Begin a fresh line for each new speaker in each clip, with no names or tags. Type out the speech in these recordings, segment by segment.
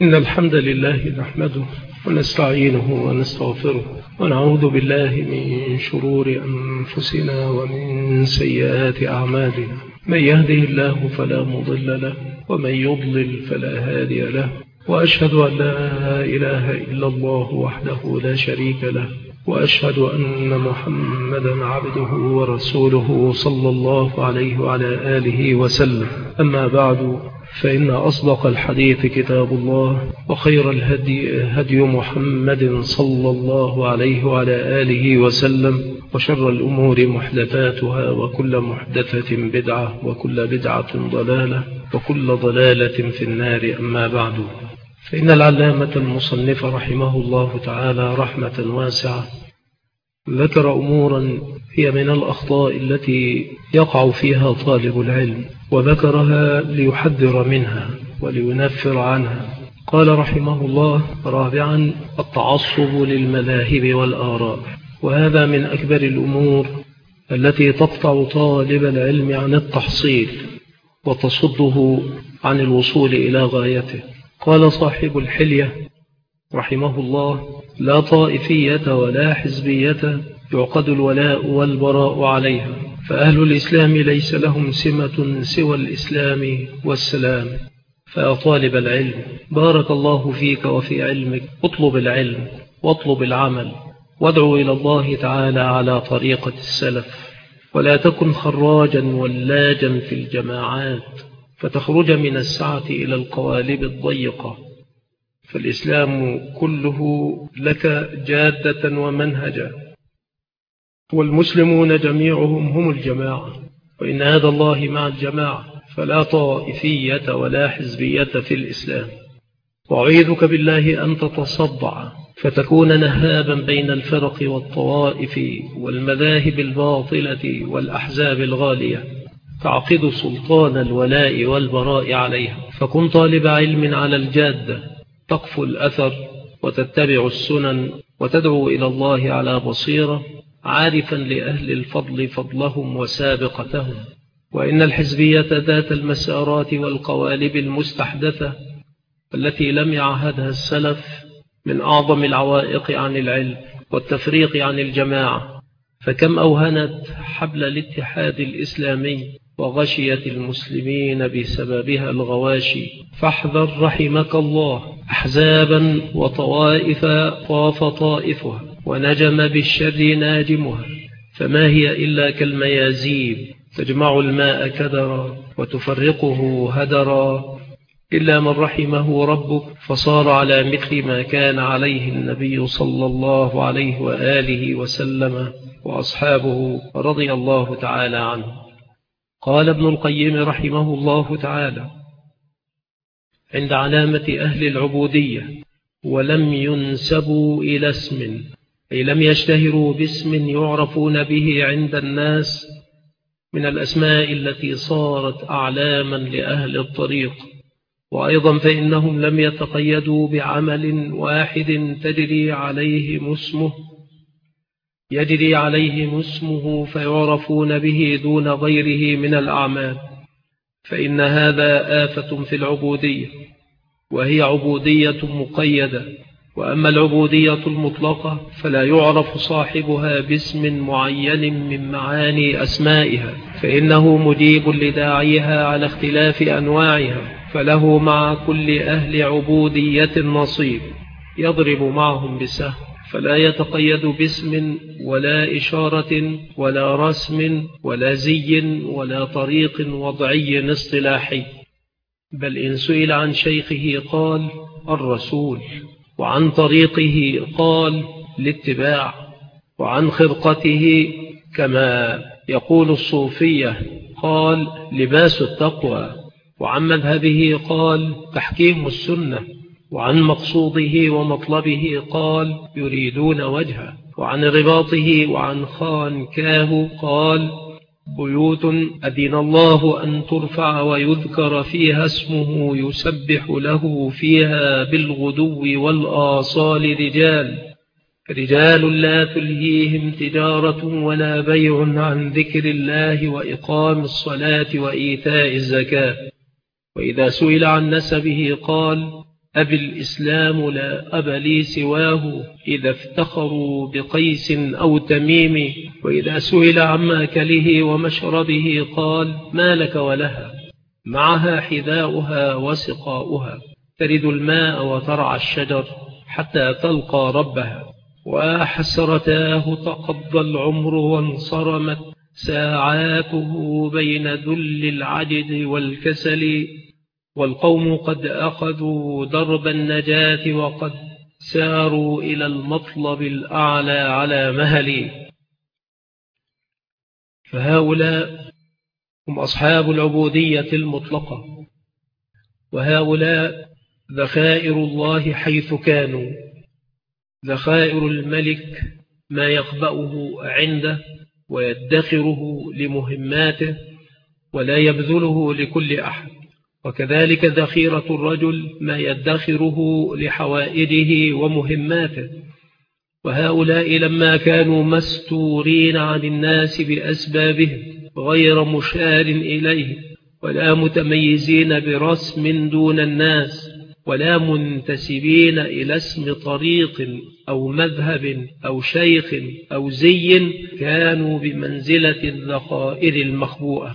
إن الحمد لله نحمده ونستعينه ونستغفره ونعوذ بالله من شرور أنفسنا ومن سيئات أعمالنا. من يهده الله فلا مضل له ومن يضلل فلا هادي له، وأشهد أن لا إله إلا الله وحده لا شريك له، وأشهد أن محمدا عبده ورسوله صلى الله عليه وعلى آله وسلم. أما بعد، فإن أصدق الحديث كتاب الله، وخير الهدي هدي محمد صلى الله عليه وعلى آله وسلم، وشر الأمور محدثاتها، وكل محدثة بدعة، وكل بدعة ضلالة، وكل ضلالة في النار. أما بعد، فإن العلامة المصنف رحمه الله تعالى رحمة واسعة ذكر أمورا هي من الأخطاء التي يقع فيها طالب العلم، وذكرها ليحذر منها ولينفر عنها. قال رحمه الله: رابعا، التعصب للمذاهب والآراء، وهذا من أكبر الأمور التي تقطع طالب العلم عن التحصيل وتصده عن الوصول إلى غايته. قال صاحب الحلية رحمه الله: لا طائفية ولا حزبية يعقد الولاء والبراء عليها، فأهل الإسلام ليس لهم سمة سوى الإسلام والسلام. فيا طالب العلم، بارك الله فيك وفي علمك، اطلب العلم واطلب العمل، وادعو إلى الله تعالى على طريقة السلف، ولا تكن خراجا ولاجا في الجماعات فتخرج من السعة إلى القوالب الضيقة. فالإسلام كله لك جادة ومنهجا، والمسلمون جميعهم هم الجماعة، وإن هذا الله مع الجماعة، فلا طائفية ولا حزبية في الإسلام. وأعيذك بالله أن تتصدع فتكون نهابا بين الفرق والطوائف والمذاهب الباطلة والأحزاب الغالية، تعقد سلطان الولاء والبراء عليها. فكن طالب علم على الجادة، تقفو الأثر وتتبع السنن، وتدعو إلى الله على بصيرة، عارفا لأهل الفضل فضلهم وسابقتهم. وإن الحزبية ذات المسارات والقوالب المستحدثة التي لم يعهدها السلف من أعظم العوائق عن العلم والتفريق عن الجماعة، فكم أوهنت حبل الاتحاد الإسلامي وغشيت المسلمين بسببها الغواشي. فاحذر رحمك الله أحزابا وطوائف طاف طائفها ونجم بالشر ناجمها، فما هي إلا كالميازيب تجمع الماء كدرا وتفرقه هدرا، إلا من رحمه ربك فصار على مثل ما كان عليه النبي صلى الله عليه وآله وسلم وأصحابه رضي الله تعالى عنه. قال ابن القيم رحمه الله تعالى عند علامة أهل العبودية: ولم ينسبوا إلى اسم، أي لم يشتهروا باسم يعرفون به عند الناس من الأسماء التي صارت أعلاما لأهل الطريق. وأيضا فإنهم لم يتقيدوا بعمل واحد يجري عليه اسمه فيعرفون به دون غيره من الأعمال، فإن هذا آفة في العبودية، وهي عبودية مقيدة. وأما العبودية المطلقة فلا يعرف صاحبها باسم معين من معاني أسمائها، فإنه مجيب لداعيها على اختلاف أنواعها، فله مع كل أهل عبودية نصيب يضرب معهم بسهم، فلا يتقيد باسم ولا إشارة ولا رسم ولا زي ولا طريق وضعي اصطلاحي، بل إن سئل عن شيخه قال الرسول، وعن طريقه قال الاتباع، وعن خرقته كما يقول الصوفية قال لباس التقوى، وعن مذهبه قال تحكيم السنة، وعن مقصوده ومطلبه قال يريدون وجهه، وعن رباطه وعن خانكاه قال بيوت أذن الله أن ترفع ويذكر فيها اسمه يسبح له فيها بالغدو والآصال رجال لا تلهيهم تجارة ولا بيع عن ذكر الله وإقام الصلاة وإيتاء الزكاة. وإذا سئل عن نسبه قال أبي الإسلام لا أب لي سواه، إذا افتخروا بقيس أو تميم. وإذا سئل عن مأكله ومشربه قال: ما لك ولها، معها حذاؤها وسقاؤها، ترد الماء وترعى الشجر حتى تلقى ربها. وحسرتاه تقضى العمر وانصرمت ساعاته بين ذل العجز والكسل، والقوم قد أخذوا درب النجاة وقد ساروا إلى المطلب الأعلى على مهل. فهؤلاء هم أصحاب العبودية المطلقة، وهؤلاء ذخائر الله حيث كانوا. ذخائر الملك ما يخبأه عنده ويدخره لمهماته ولا يبذله لكل أحد، وكذلك ذخيرة الرجل ما يدخره لحوائجه ومهماته. وهؤلاء لما كانوا مستورين عن الناس بأسبابهم غير مشار إليه، ولا متميزين برسم دون الناس، ولا منتسبين إلى اسم طريق أو مذهب أو شيخ أو زي، كانوا بمنزلة الذخائر المخبوءة.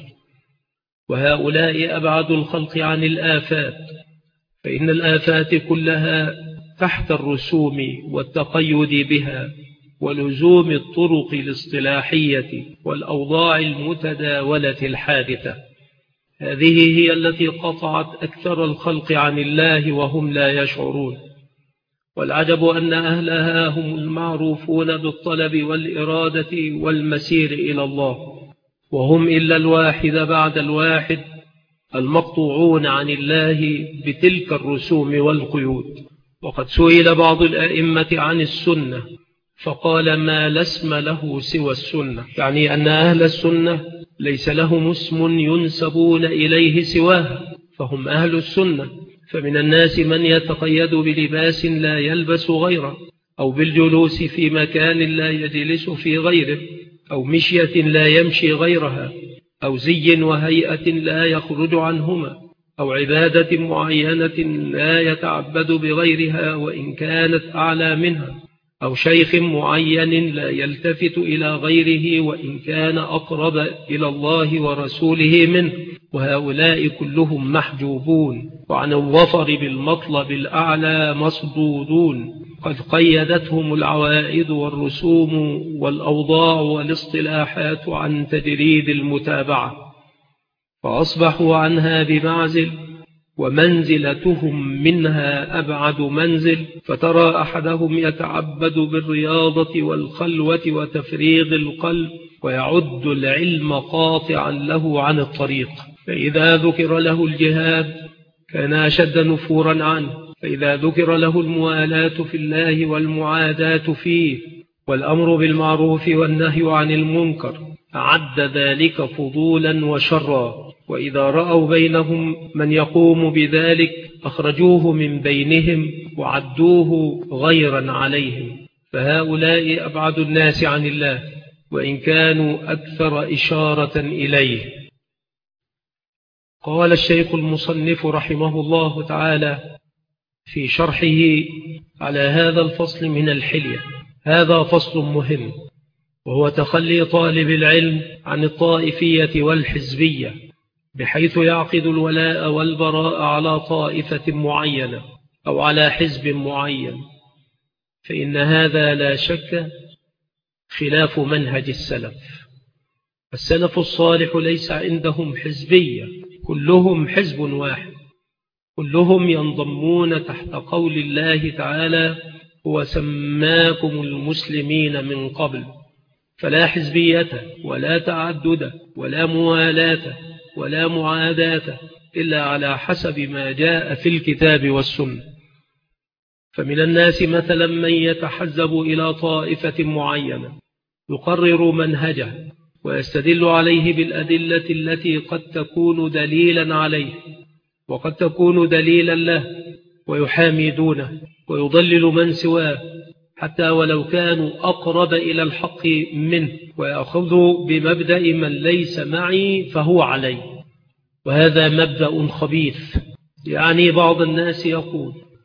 وهؤلاء أبعد الخلق عن الآفات، فإن الآفات كلها تحت الرسوم والتقيد بها ولزوم الطرق الاصطلاحية والأوضاع المتداولة الحادثة. هذه هي التي قطعت أكثر الخلق عن الله وهم لا يشعرون. والعجب أن أهلها هم المعروفون بالطلب والإرادة والمسير إلى الله، وهم إلا الواحد بعد الواحد المقطوعون عن الله بتلك الرسوم والقيود. وقد سئل بعض الأئمة عن السنة فقال: ما لا اسم له سوى السنة، يعني أن أهل السنة ليس لهم اسم ينسبون إليه سواها، فهم أهل السنة. فمن الناس من يتقيد بلباس لا يلبس غيره، أو بالجلوس في مكان لا يجلس في غيره، أو مشية لا يمشي غيرها، أو زي وهيئة لا يخرج عنهما، أو عبادة معينة لا يتعبد بغيرها وإن كانت أعلى منها، أو شيخ معين لا يلتفت إلى غيره وإن كان أقرب إلى الله ورسوله منه. وهؤلاء كلهم محجوبون، وعن الظفر بالمطلب الأعلى مصدودون. قد قيدتهم العوائد والرسوم والأوضاع والاصطلاحات عن تجريد المتابعة، فأصبحوا عنها بمعزل، ومنزلتهم منها أبعد منزل. فترى أحدهم يتعبد بالرياضة والخلوة وتفريغ القلب، ويعد العلم قاطعا له عن الطريق، فإذا ذكر له الجهاد كان أشد نفورا عنه، فإذا ذكر له الموالاة في الله والمعاداة فيه والأمر بالمعروف والنهي عن المنكر أعد ذلك فضولا وشرا. وإذا رأوا بينهم من يقوم بذلك أخرجوه من بينهم وعدوه غيرا عليهم. فهؤلاء أبعد الناس عن الله وإن كانوا أكثر إشارة إليه. قال الشيخ المصنف رحمه الله تعالى في شرحه على هذا الفصل من الحلية: هذا فصل مهم، وهو تخلي طالب العلم عن الطائفية والحزبية، بحيث يعقد الولاء والبراء على طائفة معينة أو على حزب معين، فإن هذا لا شك خلاف منهج السلف. السلف الصالح ليس عندهم حزبية، كلهم حزب واحد، كلهم ينضمون تحت قول الله تعالى: هو سماكم المسلمين من قبل. فلا حزبية ولا تعدد ولا موالاة ولا معاداة إلا على حسب ما جاء في الكتاب والسنة. فمن الناس مثلا من يتحزب إلى طائفة معينة يقرر منهجه ويستدل عليه بالأدلة التي قد تكون دليلا عليه وقد تكون دليلا له، ويحامي دونه ويضلل من سواه حتى ولو كانوا أقرب إلى الحق منه، ويأخذوا بمبدأ من ليس معي فهو علي. وهذا مبدأ خبيث. يعني بعض الناس يقول: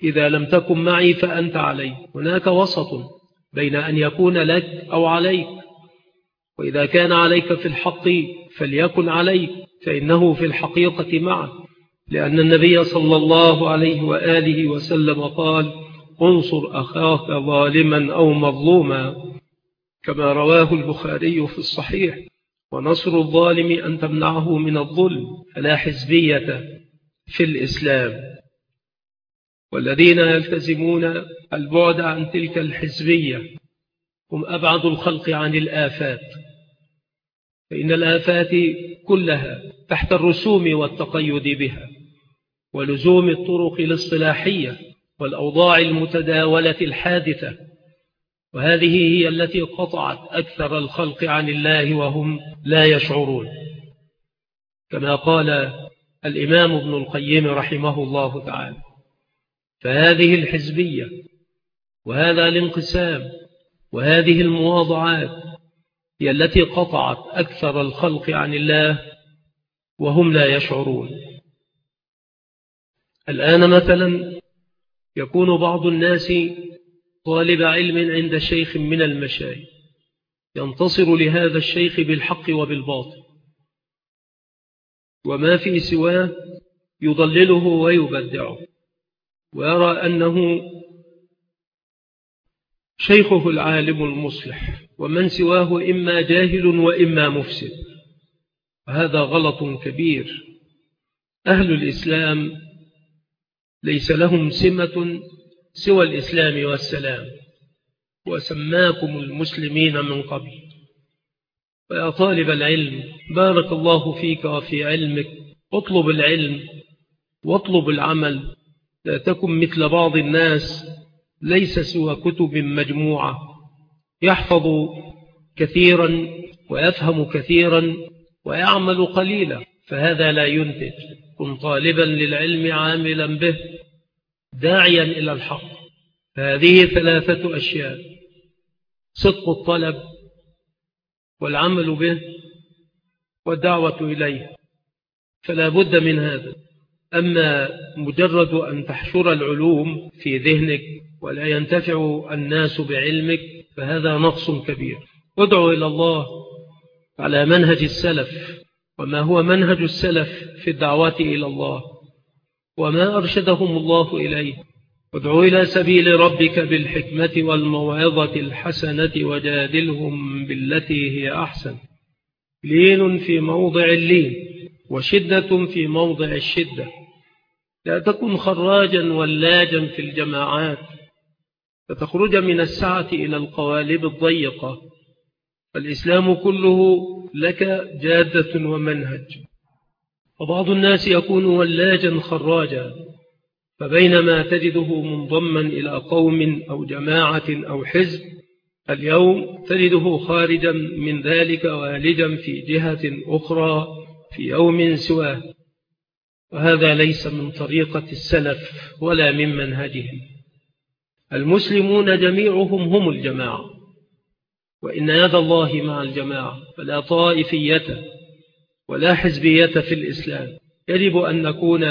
إذا لم تكن معي فأنت علي. هناك وسط بين أن يكون لك أو عليك، وإذا كان عليك في الحق فليكن عليك، فإنه في الحقيقة معك، لأن النبي صلى الله عليه وآله وسلم قال: انصر أخاك ظالما أو مظلوما، كما رواه البخاري في الصحيح. ونصر الظالم أن تمنعه من الظلم، فلا حزبية في الإسلام. والذين يلتزمون البعد عن تلك الحزبية هم أبعد الخلق عن الآفات، فإن الآفات كلها تحت الرسوم والتقيد بها، ولزوم الطرق الاصطلاحية والأوضاع المتداولة الحادثة، وهذه هي التي قطعت أكثر الخلق عن الله وهم لا يشعرون، كما قال الإمام ابن القيم رحمه الله تعالى: فهذه الحزبية وهذا الانقسام وهذه المواضعات هي التي قطعت أكثر الخلق عن الله وهم لا يشعرون. الآن مثلا يكون بعض الناس طالب علم عند شيخ من المشايخ، ينتصر لهذا الشيخ بالحق وبالباطل، وما في سواه يضلله ويبدعه، ويرى أنه شيخه العالم المصلح، ومن سواه إما جاهل وإما مفسد. وهذا غلط كبير. أهل الإسلام ليس لهم سمة سوى الإسلام والسلام، وسماكم المسلمين من قبل. ويا طالب العلم، بارك الله فيك وفي علمك، اطلب العلم واطلب العمل، لا تكن مثل بعض الناس ليس سوى كتب مجموعة، يحفظ كثيرا ويفهم كثيرا ويعمل قليلا، فهذا لا ينتج. كن طالبا للعلم عاملا به داعيا إلى الحق. هذه 3 أشياء: صدق الطلب والعمل به والدعوة إليه، فلا بد من هذا. أما مجرد أن تحشر العلوم في ذهنك ولا ينتفع الناس بعلمك فهذا نقص كبير. ادعو إلى الله على منهج السلف. وما هو منهج السلف في الدعوة إلى الله وما أرشدهم الله إليه؟ ادعو إلى سبيل ربك بالحكمة والموعظة الحسنة وجادلهم بالتي هي أحسن. لين في موضع اللين وشدة في موضع الشدة. لا تكن خراجا ولاجا في الجماعات فتخرج من السعة إلى القوالب الضيقة. فالإسلام كله لك جادة ومنهج. وبعض الناس يكون ولاجا خراجا، فبينما تجده منضما إلى قوم أو جماعة أو حزب، اليوم تجده خارجا من ذلك والجا في جهة أخرى في يوم سواه. وهذا ليس من طريقة السلف ولا من منهجهم. المسلمون جميعهم هم الجماعة، وإن يد الله مع الجماعة، فلا طائفية ولا حزبية في الإسلام. يجب أن نكون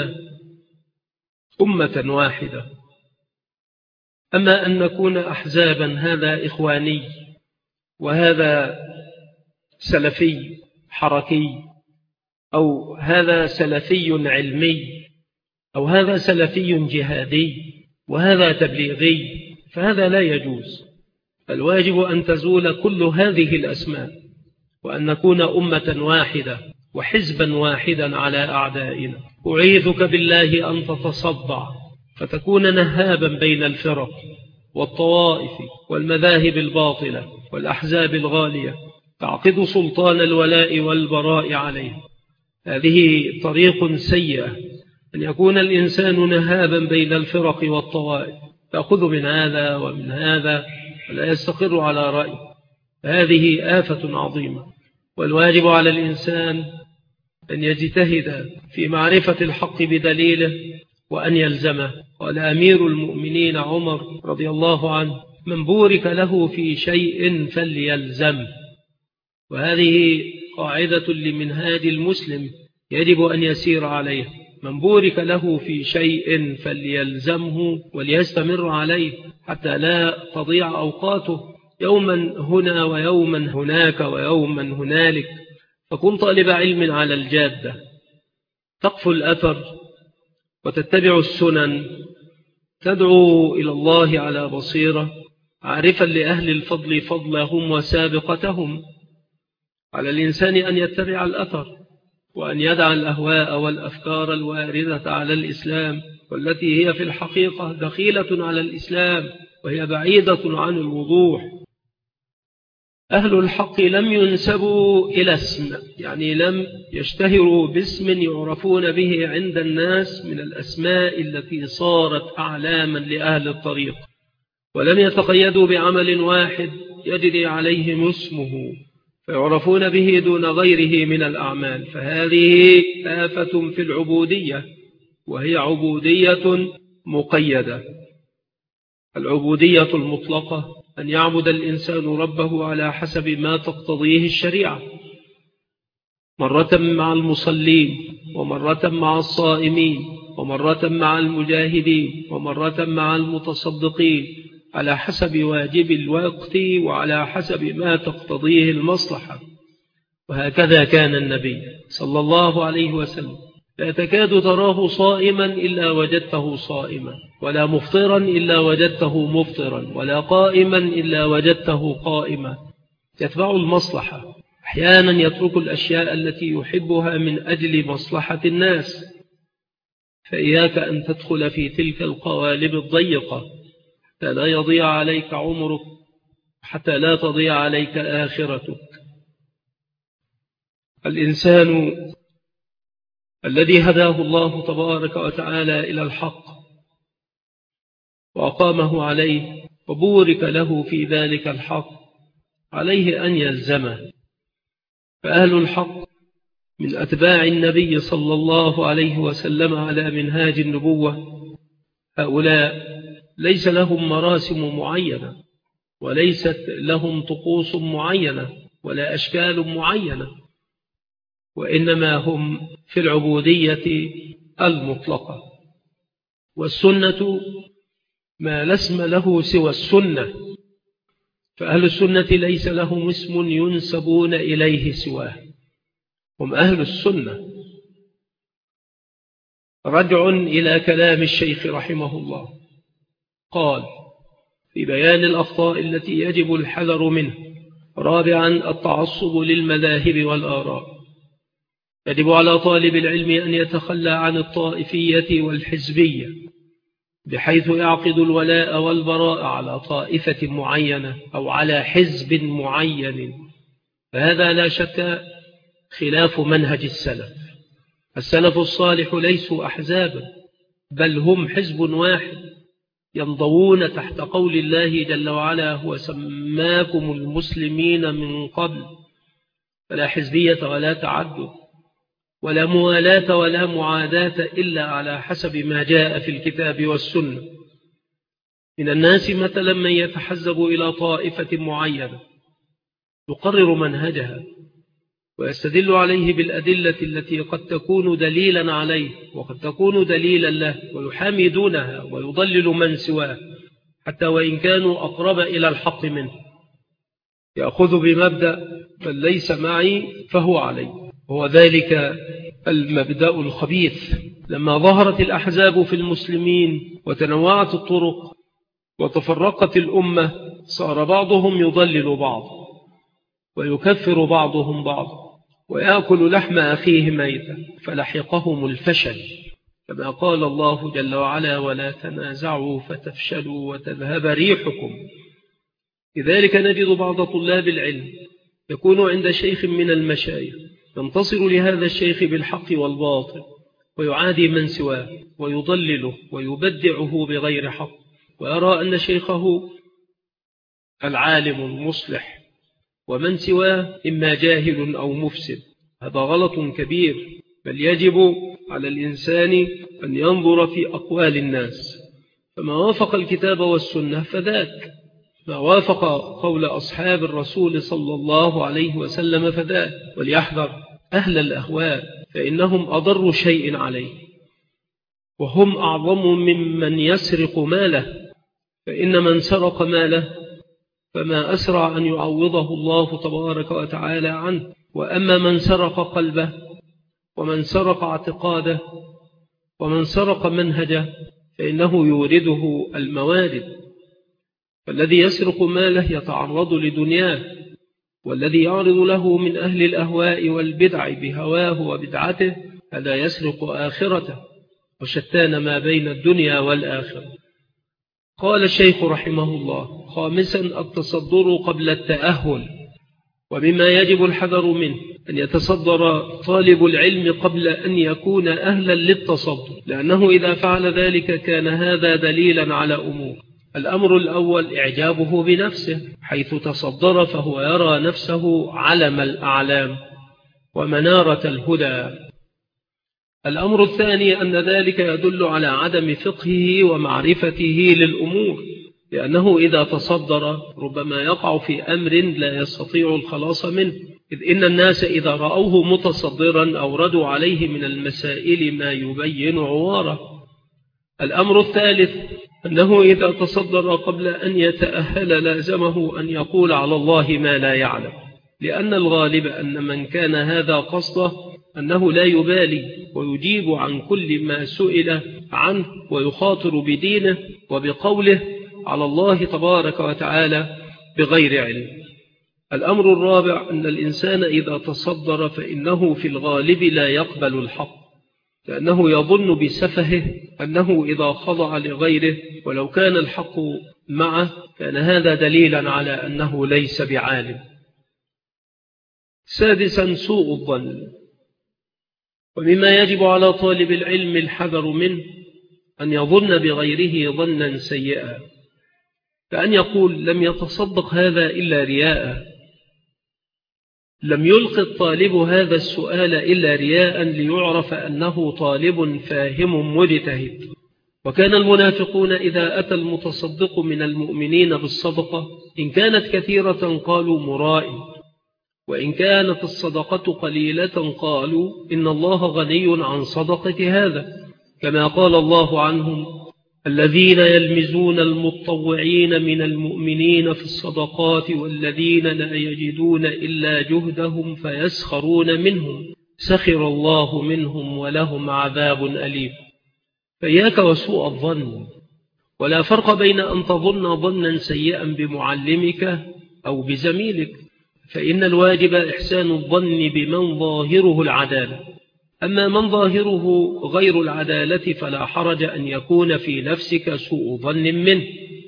أمة واحدة. أما أن نكون أحزابا، هذا إخواني وهذا سلفي حركي، أو هذا سلفي علمي، أو هذا سلفي جهادي، وهذا تبليغي، فهذا لا يجوز. الواجب أن تزول كل هذه الأسماء، وأن نكون أمة واحدة وحزبا واحدا على أعدائنا. أعيذك بالله أن تتصدع فتكون نهابا بين الفرق والطوائف والمذاهب الباطلة والأحزاب الغالية، تعقد سلطان الولاء والبراء عليه. هذه طريق سيئة، أن يكون الإنسان نهابا بين الفرق والطوائف، تأخذ من هذا ومن هذا ولا يستقر على رأي. هذه آفة عظيمة. والواجب على الإنسان أن يجتهد في معرفة الحق بدليله وأن يلزمه. قال أمير المؤمنين عمر رضي الله عنه: من بورك له في شيء فليلزم. وهذه قاعدة لمنهاج المسلم يجب أن يسير عليه. من بورك له في شيء فليلزمه وليستمر عليه حتى لا تضيع أوقاته يوما هنا ويوما هناك ويوما هنالك. فكن طالب علم على الجادة، تقفو الأثر وتتبع السنن، تدعو إلى الله على بصيرة، عارفا لأهل الفضل فضلهم وسابقتهم. على الإنسان أن يتبع الأثر وأن يدع الأهواء والأفكار الواردة على الإسلام، والتي هي في الحقيقة دخيلة على الإسلام وهي بعيدة عن الوضوح. أهل الحق لم ينسبوا إلى اسم، يعني لم يشتهروا باسم يعرفون به عند الناس من الأسماء التي صارت أعلاما لأهل الطريق، ولم يتقيدوا بعمل واحد يجري عليهم اسمه فيعرفون به دون غيره من الأعمال. فهذه آفة في العبودية، وهي عبودية مقيدة. العبودية المطلقة أن يعبد الإنسان ربه على حسب ما تقتضيه الشريعة، مرة مع المصلين، ومرة مع الصائمين، ومرة مع المجاهدين، ومرة مع المتصدقين، على حسب واجب الوقت وعلى حسب ما تقتضيه المصلحة. وهكذا كان النبي صلى الله عليه وسلم، لا تكاد تراه صائما إلا وجدته صائما، ولا مفطرا إلا وجدته مفطرا، ولا قائما إلا وجدته قائما. يتبع المصلحة، أحيانا يترك الأشياء التي يحبها من أجل مصلحة الناس. فإياك أن تدخل في تلك القوالب الضيقة حتى لا يضيع عليك عمرك، حتى لا تضيع عليك آخرتك. الإنسان الذي هداه الله تبارك وتعالى إلى الحق وأقامه عليه وبورك له في ذلك الحق، عليه أن يلزمه. فأهل الحق من أتباع النبي صلى الله عليه وسلم على منهاج النبوة، هؤلاء ليس لهم مراسم معينة، وليست لهم طقوس معينة، ولا أشكال معينة، وإنما هم في العبودية المطلقة. والسنة ما لا اسم له سوى السنة، فأهل السنة ليس لهم اسم ينسبون إليه سواه، هم أهل السنة. رجع إلى كلام الشيخ رحمه الله، قال في بيان الأخطاء التي يجب الحذر منه: رابعا، التعصب للمذاهب والآراء. يجب على طالب العلم أن يتخلى عن الطائفية والحزبية، بحيث يعقد الولاء والبراء على طائفة معينة أو على حزب معين، فهذا لا شك خلاف منهج السلف. السلف الصالح ليسوا أحزابا، بل هم حزب واحد ينضوون تحت قول الله جل وعلا: هو سماكم المسلمين من قبل. فلا حزبية ولا تعدد ولا موالاة ولا معاداة إلا على حسب ما جاء في الكتاب والسنة. من الناس مثلا من يتحزب إلى طائفة معينة يقرر منهجها ويستدل عليه بالأدلة التي قد تكون دليلا عليه وقد تكون دليلا له، ويحامي دونها ويضلل من سواه حتى وإن كانوا أقرب إلى الحق منه. يأخذ بمبدأ من ليس معي فهو علي، هو ذلك المبدأ الخبيث. لما ظهرت الأحزاب في المسلمين وتنوعت الطرق وتفرقت الأمة، صار بعضهم يضلل بعض ويكفر بعضهم بعض ويأكل لحم أخيه ميتا، فلحقهم الفشل، كما قال الله جل وعلا: ولا تنازعوا فتفشلوا وتذهب ريحكم. لذلك نجد بعض طلاب العلم يكون عند شيخ من المشايخ ينتصر لهذا الشيخ بالحق والباطل، ويعادي من سواه ويضلله ويبدعه بغير حق، ويرى أن شيخه العالم المصلح ومن سواه إما جاهل أو مفسد. هذا غلط كبير، بل يجب على الإنسان أن ينظر في أقوال الناس، فما وافق الكتاب والسنة فذاك، ما وافق قول أصحاب الرسول صلى الله عليه وسلم فذاك. وليحذر أهل الأهواء، فإنهم أضر شيء عليه، وهم أعظم ممن يسرق ماله، فإن من سرق ماله فما أسرع أن يعوضه الله تبارك وتعالى عنه. وأما من سرق قلبه، ومن سرق اعتقاده، ومن سرق منهجه، فإنه يورده الموارد. فالذي يسرق ماله يتعرض لدنياه، والذي يعرض له من أهل الأهواء والبدع بهواه وبدعته هذا يسرق آخرته، وشتان ما بين الدنيا والآخرة. قال الشيخ رحمه الله: خامسا التصدر قبل التأهل. ومما يجب الحذر منه أن يتصدر طالب العلم قبل أن يكون أهلا للتصدر، لأنه إذا فعل ذلك كان هذا دليلا على أمور. الأمر الأول إعجابه بنفسه، حيث تصدر فهو يرى نفسه علم الأعلام ومنارة الهدى. الأمر الثاني أن ذلك يدل على عدم فقهه ومعرفته للأمور، لأنه إذا تصدر ربما يقع في أمر لا يستطيع الخلاص منه، إذ إن الناس إذا رأوه متصدرا أوردوا عليه من المسائل ما يبين عواره. الأمر الثالث أنه إذا تصدر قبل أن يتأهل لازمه أن يقول على الله ما لا يعلم، لأن الغالب أن من كان هذا قصده أنه لا يبالي ويجيب عن كل ما سئل عنه ويخاطر بدينه وبقوله على الله تبارك وتعالى بغير علم. الأمر الرابع أن الإنسان إذا تصدر فإنه في الغالب لا يقبل الحق، لأنه يظن بسفهه أنه إذا خضع لغيره ولو كان الحق معه كان هذا دليلا على أنه ليس بعالم. سادسا سوء الظن. ومما يجب على طالب العلم الحذر منه أن يظن بغيره ظنا سيئا، كأن يقول لم يتصدق هذا إلا رياء، لم يلقي الطالب هذا السؤال إلا رياء ليعرف أنه طالب فاهم مجتهد. وكان المنافقون إذا أتى المتصدق من المؤمنين بالصدقة إن كانت كثيرة قالوا مرائي، وإن كانت الصدقة قليلة قالوا إن الله غني عن صدقة هذا، كما قال الله عنهم: الذين يلمزون المتطوعين من المؤمنين في الصدقات والذين لا يجدون إلا جهدهم فيسخرون منهم سخر الله منهم ولهم عذاب أليم. فإياك وسوء الظن، ولا فرق بين أن تظن ظنا سيئا بمعلمك أو بزميلك، فإن الواجب إحسان الظن بمن ظاهره العدالة. أما من ظاهره غير العدالة فلا حرج أن يكون في نفسك سوء ظن منه،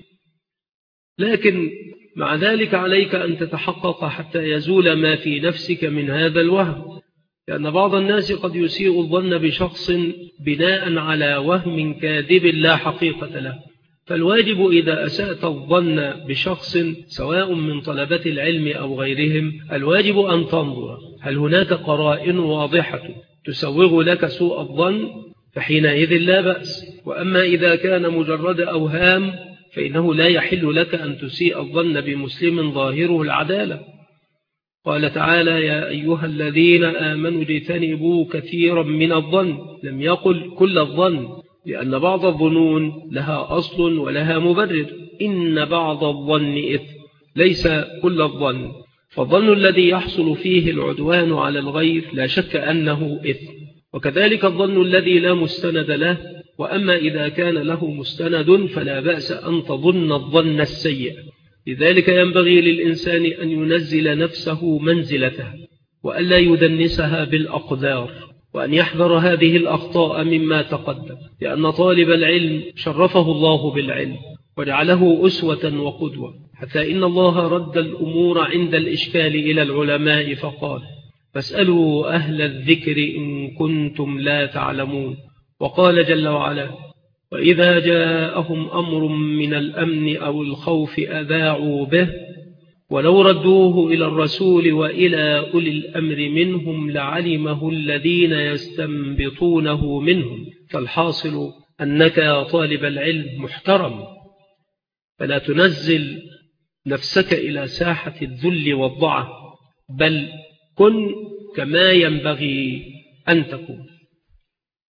لكن مع ذلك عليك أن تتحقق حتى يزول ما في نفسك من هذا الوهم، لأن بعض الناس قد يسيء الظن بشخص بناء على وهم كاذب لا حقيقة له. فالواجب إذا أسأت الظن بشخص سواء من طلبة العلم أو غيرهم، الواجب أن تنظر هل هناك قرائن واضحة تسوغ لك سوء الظن، فحينئذ لا بأس. وأما إذا كان مجرد أوهام فإنه لا يحل لك أن تسيء الظن بمسلم ظاهره العدالة. قال تعالى: يا أيها الذين آمنوا اجتنبوا كثيرا من الظن، لم يقل كل الظن، لأن بعض الظنون لها أصل ولها مبرر. إن بعض الظن إثم، ليس كل الظن. فالظن الذي يحصل فيه العدوان على الغير لا شك أنه إثم، وكذلك الظن الذي لا مستند له. وأما إذا كان له مستند فلا بأس أن تظن الظن السيء. لذلك ينبغي للإنسان أن ينزل نفسه منزلته، وألا يدنسها بالأقدار، وأن يحذر هذه الأخطاء مما تقدم، لأن طالب العلم شرفه الله بالعلم وجعله أسوة وقدوة، حتى إن الله رد الأمور عند الإشكال إلى العلماء فقال: فاسألوا أهل الذكر إن كنتم لا تعلمون. وقال جل وعلا: وإذا جاءهم أمر من الأمن أو الخوف أذاعوا به ولو ردوه إلى الرسول وإلى أولي الأمر منهم لعلمه الذين يستنبطونه منهم. فالحاصل أنك يا طالب العلم محترم، فلا تنزل نفسك إلى ساحة الذل والضعف، بل كن كما ينبغي أن تكون.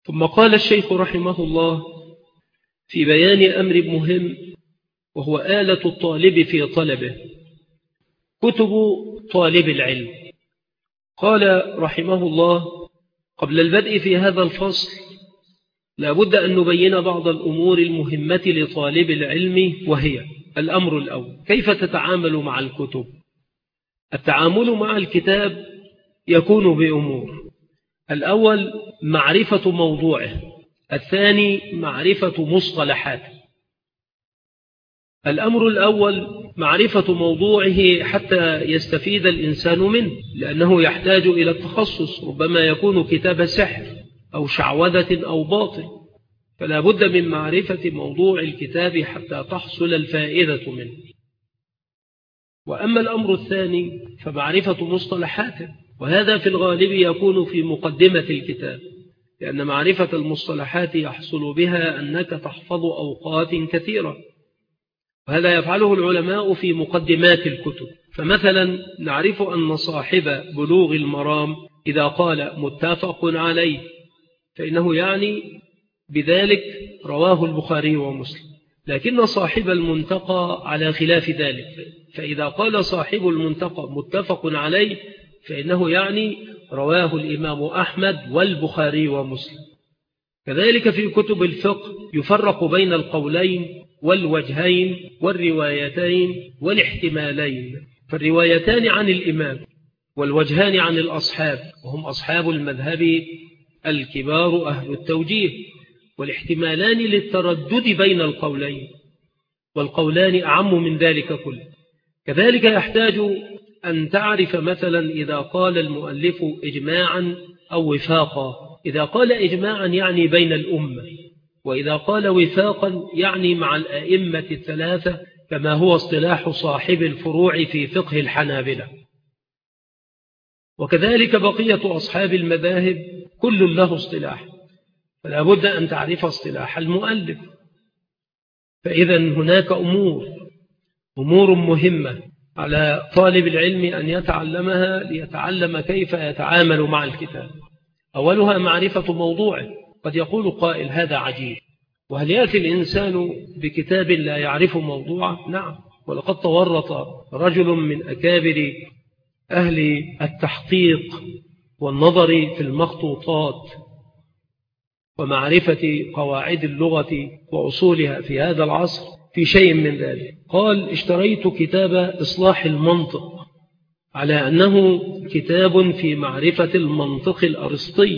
ثم قال الشيخ رحمه الله في بيان أمر مهم، وهو آلة الطالب في طلبه: كتب طالب العلم. قال رحمه الله: قبل البدء في هذا الفصل لا بد أن نبين بعض الأمور المهمة لطالب العلم، وهي: الأمر الأول، كيف تتعامل مع الكتب؟ التعامل مع الكتاب يكون بأمور: الأول معرفة موضوعه، الثاني معرفة مصطلحاته. الأمر الأول معرفة موضوعه حتى يستفيد الإنسان منه، لأنه يحتاج إلى التخصص، ربما يكون كتاب سحر أو شعوذة أو باطل، فلا بد من معرفة موضوع الكتاب حتى تحصل الفائدة منه. وأما الأمر الثاني فمعرفة مصطلحاته، وهذا في الغالب يكون في مقدمة الكتاب، لأن معرفة المصطلحات يحصل بها أنك تحفظ أوقات كثيرة، وهذا يفعله العلماء في مقدمات الكتب. فمثلا نعرف أن صاحب بلوغ المرام إذا قال متفق عليه فإنه يعني بذلك رواه البخاري ومسلم، لكن صاحب المنتقى على خلاف ذلك، فإذا قال صاحب المنتقى متفق عليه فإنه يعني رواه الإمام أحمد والبخاري ومسلم. كذلك في كتب الفقه يفرق بين القولين والوجهين والروايتين والاحتمالين، فالروايتان عن الإمام والوجهان عن الأصحاب، وهم أصحاب المذهب الكبار أهل التوجيه، والاحتمالان للتردد بين القولين، والقولان أعم من ذلك كله. كذلك يحتاج أن تعرف مثلا إذا قال المؤلف إجماعا أو وفاقا، إذا قال إجماعا يعني بين الأمة، وإذا قال وفاقا يعني مع الأئمة الثلاثة، كما هو اصطلاح صاحب الفروع في فقه الحنابلة. وكذلك بقية أصحاب المذاهب كل له اصطلاح، فلا بد أن تعرف اصطلاح المؤلف. فإذا هناك أمور مهمة على طالب العلم أن يتعلمها ليتعلم كيف يتعامل مع الكتاب. أولها معرفة موضوعه. قد يقول قائل: هذا عجيب، وهل يأتي الإنسان بكتاب لا يعرف موضوعه؟ نعم، ولقد تورط رجل من أكابر أهل التحقيق والنظر في المخطوطات ومعرفة قواعد اللغة وأصولها في هذا العصر في شيء من ذلك. قال: اشتريت كتاب إصلاح المنطق على أنه كتاب في معرفة المنطق الأرسطي،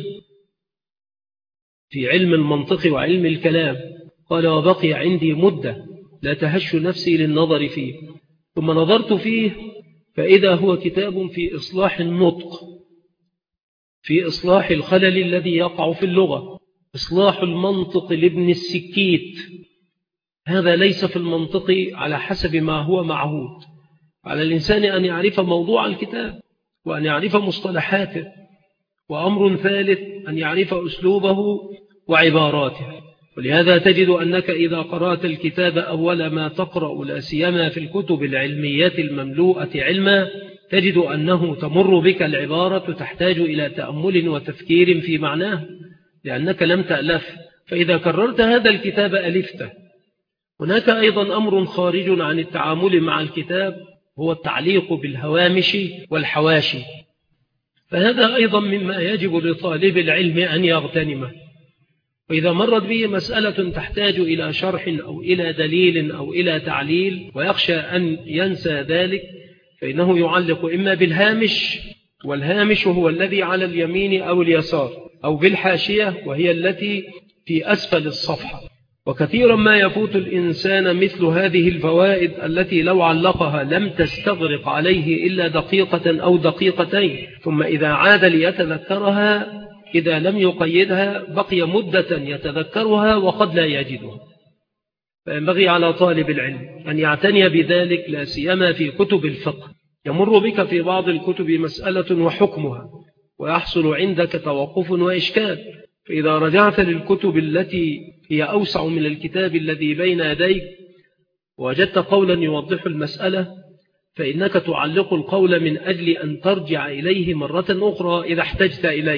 في علم المنطق وعلم الكلام. قال: وبقي عندي مدة لا تهش نفسي للنظر فيه، ثم نظرت فيه فإذا هو كتاب في إصلاح النطق، في إصلاح الخلل الذي يقع في اللغة، إصلاح المنطق لابن السكيت. هذا ليس في المنطق على حسب ما هو معهود. على الإنسان أن يعرف موضوع الكتاب وأن يعرف مصطلحاته. وأمر ثالث أن يعرف أسلوبه وعباراته. ولهذا تجد أنك إذا قرأت الكتاب أول ما تقرأ، لا سيما في الكتب العلمية المملوءة علما، تجد أنه تمر بك العبارة تحتاج إلى تأمل وتفكير في معناه، لأنك لم تألف، فإذا كررت هذا الكتاب ألفته. هناك أيضا أمر خارج عن التعامل مع الكتاب، هو التعليق بالهوامش والحواشي، فهذا أيضا مما يجب لطالب العلم أن يغتنمه. وإذا مرت به مسألة تحتاج إلى شرح أو إلى دليل أو إلى تعليل ويخشى أن ينسى ذلك، فإنه يعلق إما بالهامش، والهامش هو الذي على اليمين أو اليسار، أو بالحاشية وهي التي في أسفل الصفحة. وكثيرا ما يفوت الإنسان مثل هذه الفوائد التي لو علقها لم تستغرق عليه إلا دقيقة أو دقيقتين، ثم إذا عاد ليتذكرها إذا لم يقيدها بقي مدة يتذكرها وقد لا يجدها. فينبغي على طالب العلم أن يعتني بذلك، لا سيما في كتب الفقه. يمر بك في بعض الكتب مسألة وحكمها ويحصل عندك توقف وإشكال، فإذا رجعت للكتب التي هي أوسع من الكتاب الذي بين يديك وجدت قولا يوضح المسألة، فإنك تعلق القول من أجل أن ترجع إليه مرة أخرى إذا احتجت إليه،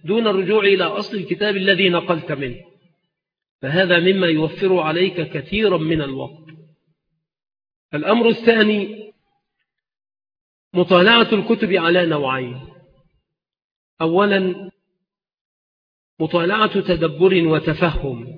دون الرجوع إلى أصل الكتاب الذي نقلت منه، فهذا مما يوفر عليك كثيرا من الوقت. الأمر الثاني مطالعة الكتب على نوعين. أولا مطالعة تدبر وتفهم،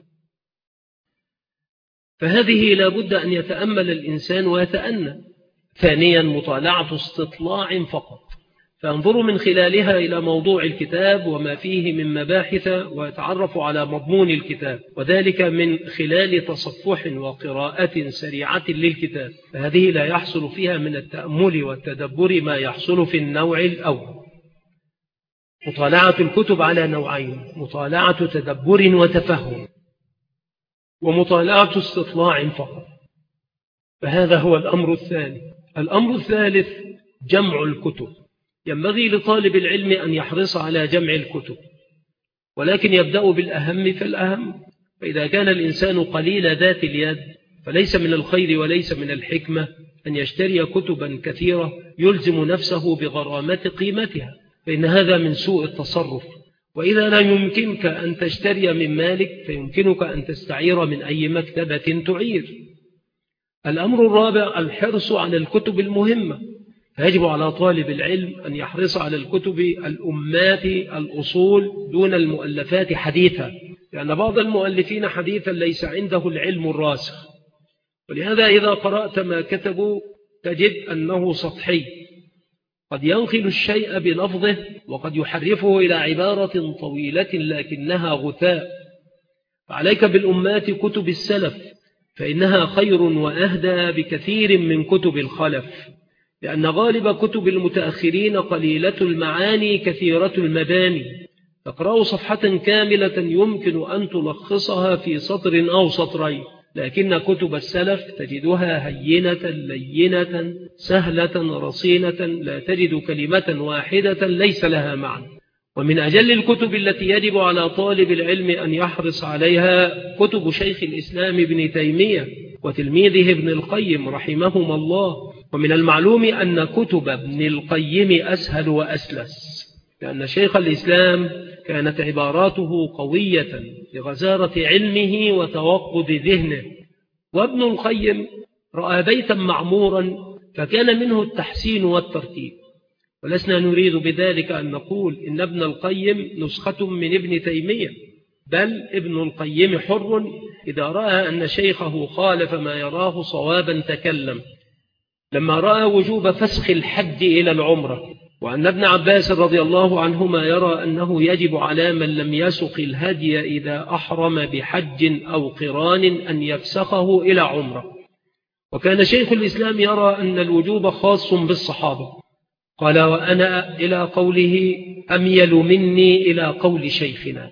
فهذه لا بد أن يتأمل الإنسان ويتأنى. ثانيا مطالعة استطلاع فقط، فانظروا من خلالها إلى موضوع الكتاب وما فيه من مباحث ويتعرف على مضمون الكتاب، وذلك من خلال تصفح وقراءة سريعة للكتاب، فهذه لا يحصل فيها من التأمل والتدبر ما يحصل في النوع الأول. مطالعة الكتب على نوعين: مطالعة تدبر وتفهم، ومطالعة استطلاع فقط، فهذا هو الأمر الثاني. الأمر الثالث جمع الكتب. ينبغي لطالب العلم أن يحرص على جمع الكتب، ولكن يبدأ بالأهم فالأهم. فإذا كان الإنسان قليل ذات اليد فليس من الخير وليس من الحكمة أن يشتري كتبا كثيرة يلزم نفسه بغرامة قيمتها، فإن هذا من سوء التصرف. وإذا لا يمكنك أن تشتري من مالك فيمكنك أن تستعير من أي مكتبة تعير. الأمر الرابع الحرص على الكتب المهمة، فيجب على طالب العلم أن يحرص على الكتب الأمات الأصول دون المؤلفات حديثا، لأن بعض المؤلفين حديثا ليس عنده العلم الراسخ، ولهذا إذا قرأت ما كتبوا تجد أنه سطحي، قد ينقل الشيء بلفظه وقد يحرفه إلى عبارة طويلة لكنها غثاء. فعليك بالأمات كتب السلف، فإنها خير وأهدى بكثير من كتب الخلف، لأن غالب كتب المتأخرين قليلة المعاني كثيرة المباني. تقرأ صفحة كاملة يمكن أن تلخصها في سطر أو سطرين، لكن كتب السلف تجدها هينة لينة سهلة رصينة، لا تجد كلمة واحدة ليس لها معنى. ومن أجل الكتب التي يجب على طالب العلم أن يحرص عليها كتب شيخ الإسلام ابن تيمية وتلميذه ابن القيم رحمهما الله. ومن المعلوم أن كتب ابن القيم أسهل وأسلس، لأن شيخ الإسلام كانت عباراته قوية لغزارة علمه وتوقد ذهنه، وابن القيم رأى بيتا معمورا فكان منه التحسين والترتيب. ولسنا نريد بذلك أن نقول إن ابن القيم نسخة من ابن تيمية، بل ابن القيم حر، إذا رأى أن شيخه خالف ما يراه صوابا تكلم. لما رأى وجوب فسخ الحج إلى العمرة، وأن ابن عباس رضي الله عنهما يرى أنه يجب على من لم يسق الهدي إذا أحرم بحج أو قران أن يفسخه إلى عمرة، وكان شيخ الإسلام يرى أن الوجوب خاص بالصحابة، قال: وأنا إلى قوله أميل مني إلى قول شيخنا.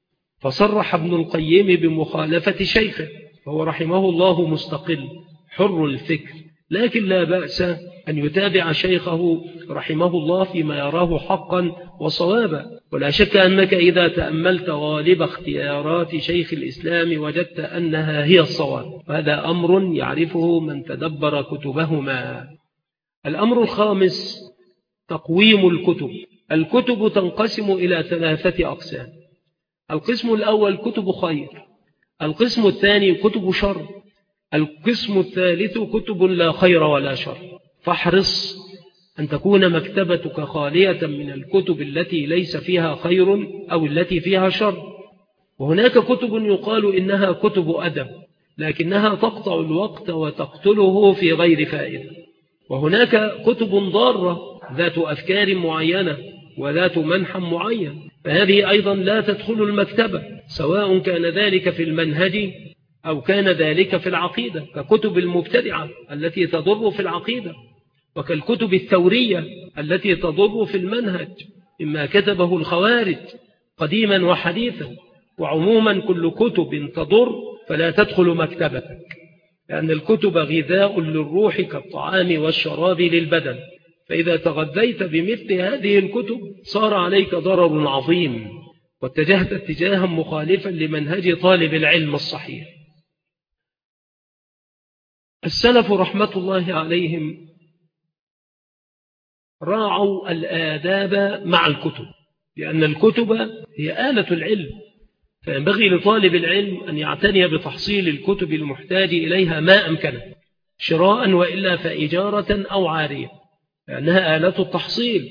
فصرح ابن القيم بمخالفة شيخه، فهو رحمه الله مستقل حر الفكر، لكن لا بأس أن يتابع شيخه رحمه الله فيما يراه حقا وصوابا. ولا شك أنك إذا تأملت غالب اختيارات شيخ الإسلام وجدت أنها هي الصواب، وهذا أمر يعرفه من تدبر كتبهما. الأمر الخامس تقويم الكتب. الكتب تنقسم إلى 3 أقسام: القسم الأول كتب خير، القسم الثاني كتب شر، القسم الثالث كتب لا خير ولا شر. فاحرص أن تكون مكتبتك خالية من الكتب التي ليس فيها خير أو التي فيها شر. وهناك كتب يقال إنها كتب أدب، لكنها تقطع الوقت وتقتله في غير فائدة. وهناك كتب ضارة ذات أفكار معينة وذات منحى معين، فهذه أيضا لا تدخل المكتبة، سواء كان ذلك في المنهج أو كان ذلك في العقيدة، ككتب المبتدعة التي تضر في العقيدة، وكالكتب الثورية التي تضر في المنهج، مما كتبه الخوارج قديما وحديثا. وعموما كل كتب تضر فلا تدخل مكتبتك، لأن الكتب غذاء للروح كالطعام والشراب للبدن، فإذا تغذيت بمثل هذه الكتب صار عليك ضرر عظيم، واتجهت اتجاها مخالفا لمنهج طالب العلم الصحيح. السلف رحمة الله عليهم راعوا الآداب مع الكتب، لأن الكتب هي آلة العلم، فينبغي لطالب العلم أن يعتني بتحصيل الكتب المحتاج إليها ما أمكنه، شراء وإلا فإجارة أو عارية، لأنها آلة التحصيل.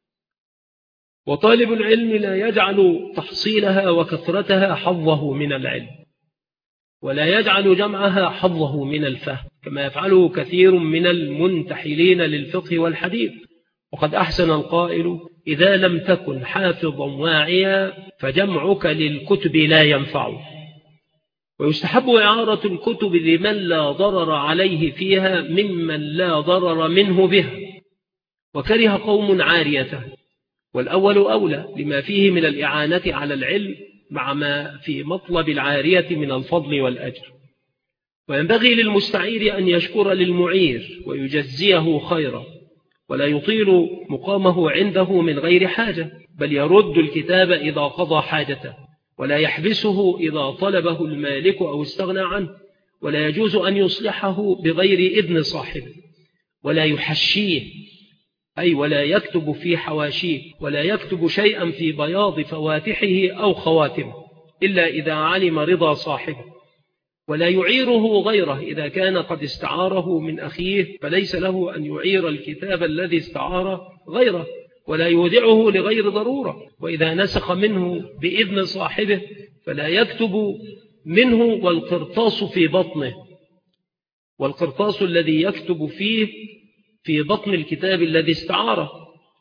وطالب العلم لا يجعل تحصيلها وكثرتها حظه من العلم، ولا يجعل جمعها حظه من الفهم، كما يفعله كثير من المنتحلين للفقه والحديث. وقد أحسن القائل: إذا لم تكن حافظا واعيا فجمعك للكتب لا ينفع. ويستحب إعارة الكتب لمن لا ضرر عليه فيها ممن لا ضرر منه بها، وكره قوم عاريته، والأول أولى لما فيه من الإعانة على العلم مع ما في مطلب العارية من الفضل والأجر. وينبغي للمستعير أن يشكر للمعير ويجزيه خيرا، ولا يطيل مقامه عنده من غير حاجة، بل يرد الكتاب إذا قضى حاجته، ولا يحبسه إذا طلبه المالك أو استغنى عنه، ولا يجوز أن يصلحه بغير إذن صاحبه، ولا يحشيه، أي ولا يكتب في حواشيه، ولا يكتب شيئا في بياض فواتحه أو خواتمه إلا إذا علم رضا صاحبه، ولا يعيره غيره إذا كان قد استعاره من أخيه، فليس له أن يعير الكتاب الذي استعاره غيره، ولا يودعه لغير ضرورة. وإذا نسخ منه بإذن صاحبه فلا يكتب منه والقرطاس في بطنه، والقرطاس الذي يكتب فيه في بطن الكتاب الذي استعاره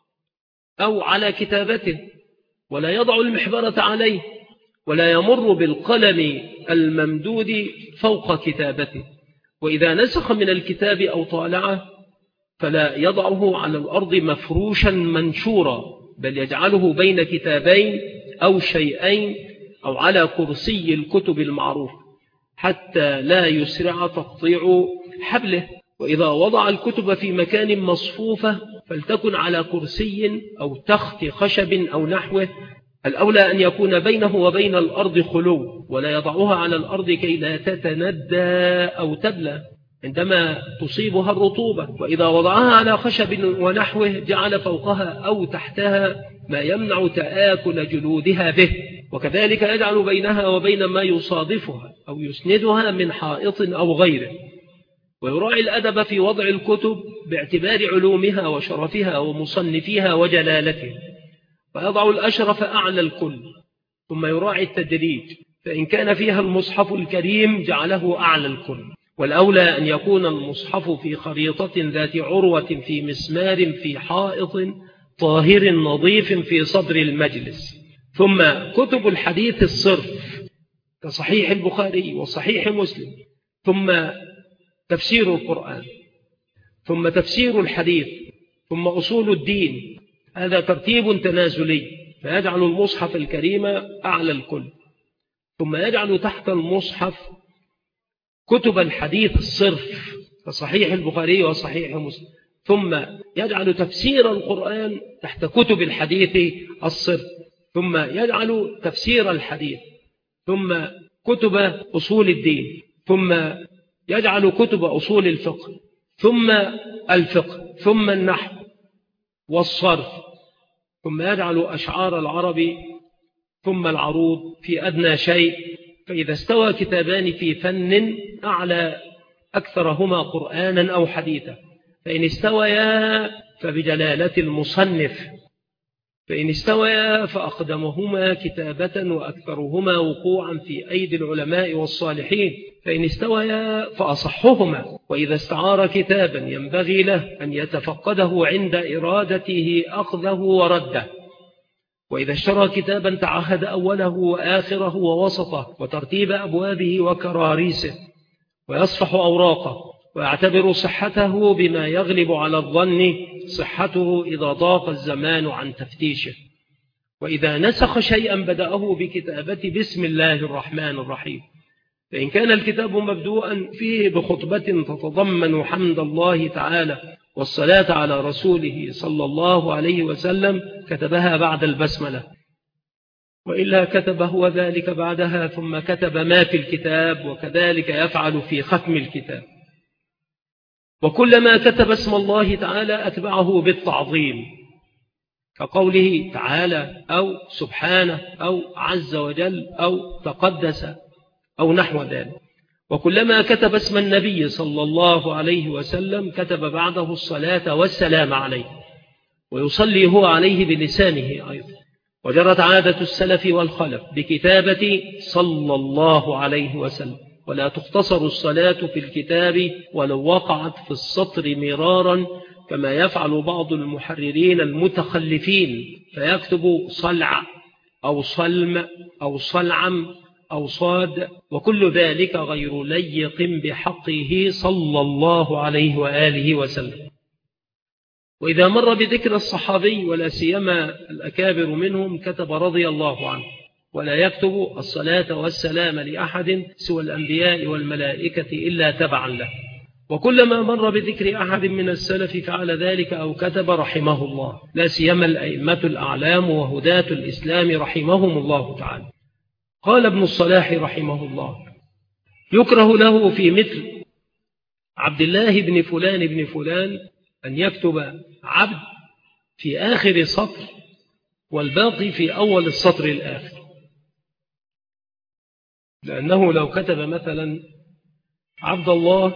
أو على كتابته، ولا يضع المحبرة عليه، ولا يمر بالقلم الممدود فوق كتابته. وإذا نسخ من الكتاب أو طالعه فلا يضعه على الأرض مفروشا منشورا، بل يجعله بين كتابين أو شيئين أو على كرسي الكتب المعروف، حتى لا يسرع تقطيع حبله. وإذا وضع الكتب في مكان مصفوفة فلتكن على كرسي أو تخت خشب أو نحوه، الأولى أن يكون بينه وبين الأرض خلو، ولا يضعها على الأرض كي لا تتندى أو تبلى عندما تصيبها الرطوبة. وإذا وضعها على خشب ونحوه جعل فوقها أو تحتها ما يمنع تآكل جلودها به، وكذلك يجعل بينها وبين ما يصادفها أو يسندها من حائط أو غيره. ويراعي الأدب في وضع الكتب باعتبار علومها وشرفها ومصنفيها وجلالتها، ويضع الأشرف أعلى الكل، ثم يراعي التدريج، فإن كان فيها المصحف الكريم جعله أعلى الكل. والأولى أن يكون المصحف في خريطة ذات عروة في مسمار في حائط طاهر نظيف في صدر المجلس. ثم كتب الحديث الصرف كصحيح البخاري وصحيح مسلم، ثم تفسير القرآن، ثم تفسير الحديث، ثم أصول الدين. هذا ترتيب تنازلي، فيجعل المصحف الكريم أعلى الكل، ثم يجعل تحت المصحف كتب الحديث الصرف كصحيح البخاري وصحيح مسلم، ثم يجعل تفسير القرآن تحت كتب الحديث الصرف، ثم يجعل تفسير الحديث، ثم كتب أصول الدين، ثم يجعل كتب أصول الفقه، ثم الفقه، ثم النحو والصرف، ثم يجعل أشعار العرب، ثم العروض في أدنى شيء. فإذا استوى كتابان في فن أعلى أكثرهما قرآنا أو حديثا، فإن استويا فبجلالة المصنف، فإن استويا فأقدمهما كتابة وأكثرهما وقوعا في أيدي العلماء والصالحين، فإن استويا فأصحهما. وإذا استعار كتابا ينبغي له أن يتفقده عند إرادته أخذه ورده، وإذا اشترى كتابا تعهد أوله وآخره ووسطه وترتيب أبوابه وكراريسه، ويصفح أوراقه، ويعتبر صحته بما يغلب على الظن صحته إذا ضاق الزمان عن تفتيشه. وإذا نسخ شيئا بدأه بكتابة بسم الله الرحمن الرحيم، فإن كان الكتاب مبدوءا فيه بخطبة تتضمن حمد الله تعالى والصلاة على رسوله صلى الله عليه وسلم كتبها بعد البسملة، وإلا كتب هو ذلك بعدها ثم كتب ما في الكتاب، وكذلك يفعل في ختم الكتاب. وكلما كتب اسم الله تعالى أتبعه بالتعظيم، كقوله تعالى أو سبحانه أو عز وجل أو تقدس أو نحو ذلك. وكلما كتب اسم النبي صلى الله عليه وسلم كتب بعده الصلاة والسلام عليه، ويصلي هو عليه بلسانه أيضا. وجرت عادة السلف والخلف بكتابة صلى الله عليه وسلم، ولا تختصر الصلاة في الكتاب ولو وقعت في السطر مرارا، كما يفعل بعض المحررين المتخلفين فيكتب صلع أو صلم أو صلعم أو صاد، وكل ذلك غير ليق بحقه صلى الله عليه وآله وسلم. وإذا مر بذكر الصحابي ولا سيما الأكابر منهم كتب رضي الله عنه، ولا يكتب الصلاة والسلام لأحد سوى الأنبياء والملائكة إلا تبعا له. وكلما مر بذكر أحد من السلف فعل ذلك أو كتب رحمه الله، لا سيما الأئمة الأعلام وهداة الإسلام رحمهم الله تعالى. قال ابن الصلاح رحمه الله: يكره له في مثل عبد الله بن فلان بن فلان أن يكتب عبد في آخر سطر والباقي في أول السطر الآخر، لأنه لو كتب مثلا عبد الله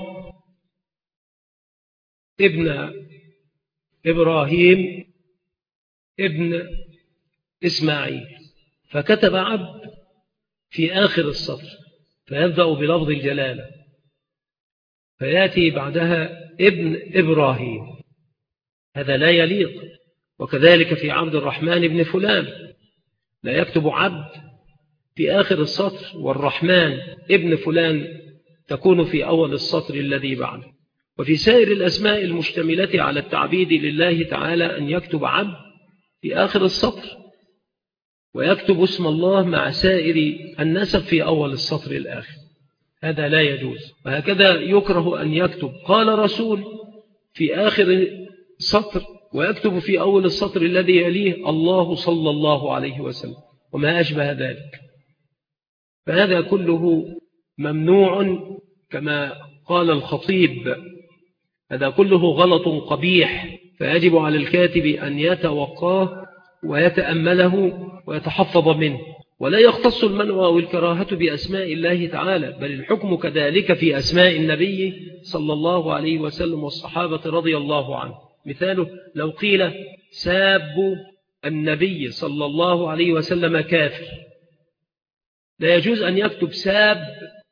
ابن إبراهيم ابن إسماعيل، فكتب عبد في آخر السطر فيبدأ بلفظ الجلالة، فيأتي بعدها ابن إبراهيم، هذا لا يليق. وكذلك في عبد الرحمن بن فلان، لا يكتب عبد في آخر السطر والرحمن ابن فلان تكون في أول السطر الذي بعده. وفي سائر الأسماء المشتملة على التعبيد لله تعالى أن يكتب عبد في آخر السطر، ويكتب اسم الله مع سائر النسب في أول السطر الآخر، هذا لا يجوز. وهكذا يكره أن يكتب قال رسول في آخر سطر ويكتب في أول السطر الذي يليه الله صلى الله عليه وسلم وما أشبه ذلك، فهذا كله ممنوع كما قال الخطيب، هذا كله غلط قبيح، فيجب على الكاتب أن يتوقاه ويتأمله ويتحفظ منه. ولا يختص المنع والكراهة بأسماء الله تعالى، بل الحكم كذلك في أسماء النبي صلى الله عليه وسلم والصحابة رضي الله عنه. مثاله لو قيل ساب النبي صلى الله عليه وسلم كافر، لا يجوز أن يكتب ساب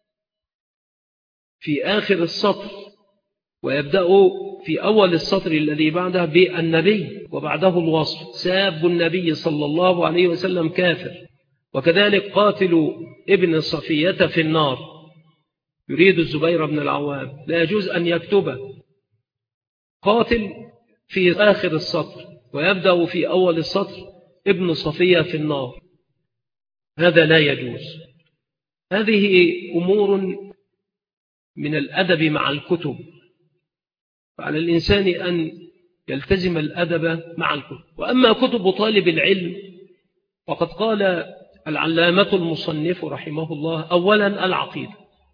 في آخر السطر ويبدأ في أول السطر الذي بعده بالنبي وبعده الوصف، ساب النبي صلى الله عليه وسلم كافر. وكذلك قاتل ابن صفية في النار، يريد الزبير بن العوام، لا يجوز أن يكتب قاتل في آخر السطر ويبدأ في أول السطر ابن صفية في النار، هذا لا يجوز. هذه أمور من الأدب مع الكتب، فعلى الإنسان أن يلتزم الأدب مع الكتب. وأما كتب طالب العلم فقد قال العلامة المصنف رحمه الله: أولا العقيدة،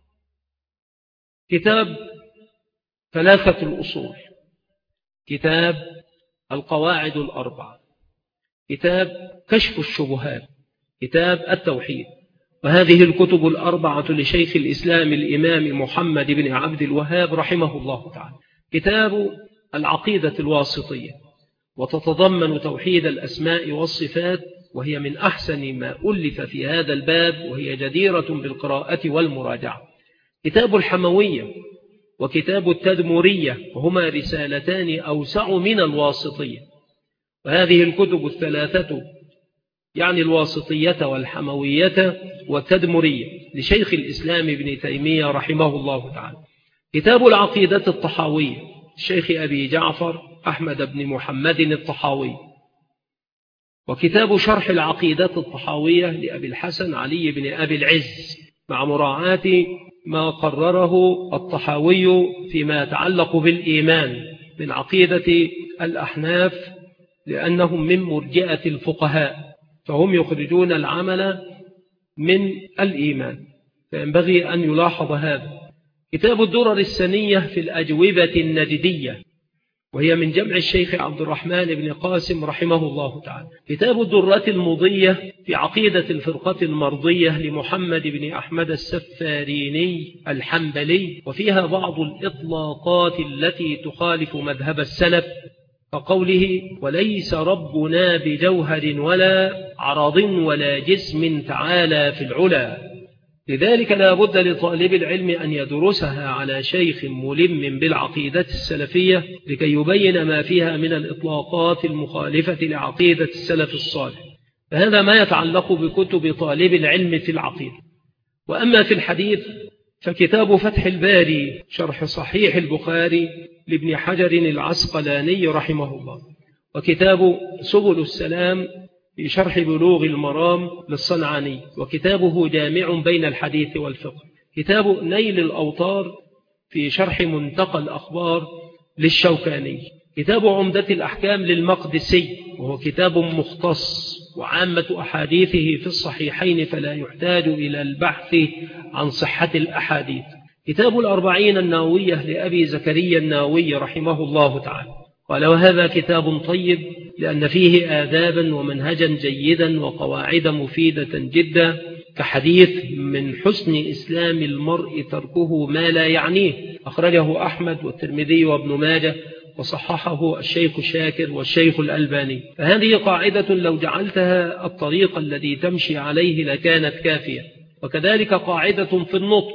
كتاب ثلاثة الأصول، كتاب القواعد الأربعة، كتاب كشف الشبهات، كتاب التوحيد. وهذه الكتب الأربعة لشيخ الإسلام الإمام محمد بن عبد الوهاب رحمه الله تعالى. كتاب العقيدة الواسطية، وتتضمن توحيد الأسماء والصفات، وهي من أحسن ما ألف في هذا الباب، وهي جديرة بالقراءة والمراجعة. كتاب الحموية وكتاب التدمرية، وهما رسالتان أوسع من الواسطية. وهذه الكتب الثلاثة يعني الواسطية والحموية والتدمرية لشيخ الإسلام ابن تيمية رحمه الله تعالى. كتاب العقيدة الطحاوية الشيخ أبي جعفر أحمد بن محمد الطحاوي، وكتاب شرح العقيدة الطحاوية لأبي الحسن علي بن أبي العز، مع مراعاة ما قرره الطحاوي فيما يتعلق بالإيمان من عقيدة الأحناف، لأنهم من مرجئة الفقهاء، فهم يخرجون العمل من الإيمان، فينبغي أن يلاحظ هذا. كتاب الدرر السنية في الأجوبة النجدية وهي من جمع الشيخ عبد الرحمن بن قاسم رحمه الله تعالى. كتاب الدرات المضية في عقيدة الفرقة المرضية لمحمد بن أحمد السفاريني الحنبلي، وفيها بعض الإطلاقات التي تخالف مذهب السلف، كقوله: وليس ربنا بجوهر ولا عرض ولا جسم تعالى في العلا. لذلك لا بد لطالب العلم أن يدرسها على شيخ ملم بالعقيدة السلفية لكي يبين ما فيها من الإطلاقات المخالفة لعقيدة السلف الصالح. فهذا ما يتعلق بكتب طالب العلم في العقيدة. وأما في الحديث فكتاب فتح الباري شرح صحيح البخاري لابن حجر العسقلاني رحمه الله، وكتاب سبل السلام في شرح بلوغ المرام للصنعاني، وكتابه جامع بين الحديث والفقه. كتاب نيل الأوطار في شرح منتقى الأخبار للشوكاني. كتاب عمدة الأحكام للمقدسي، وهو كتاب مختص، وعامة أحاديثه في الصحيحين فلا يحتاج إلى البحث عن صحة الأحاديث. كتاب الأربعين النووية لأبي زكريا النووي رحمه الله تعالى. قال: وهذا كتاب طيب لأن فيه آدابا ومنهجا جيدا وقواعد مفيدة جدا، كحديث: من حسن إسلام المرء تركه ما لا يعنيه، أخرجه أحمد والترمذي وابن ماجه، وصححه الشيخ شاكر والشيخ الألباني. فهذه قاعدة لو جعلتها الطريق الذي تمشي عليه لكانت كافية. وكذلك قاعدة في النطق،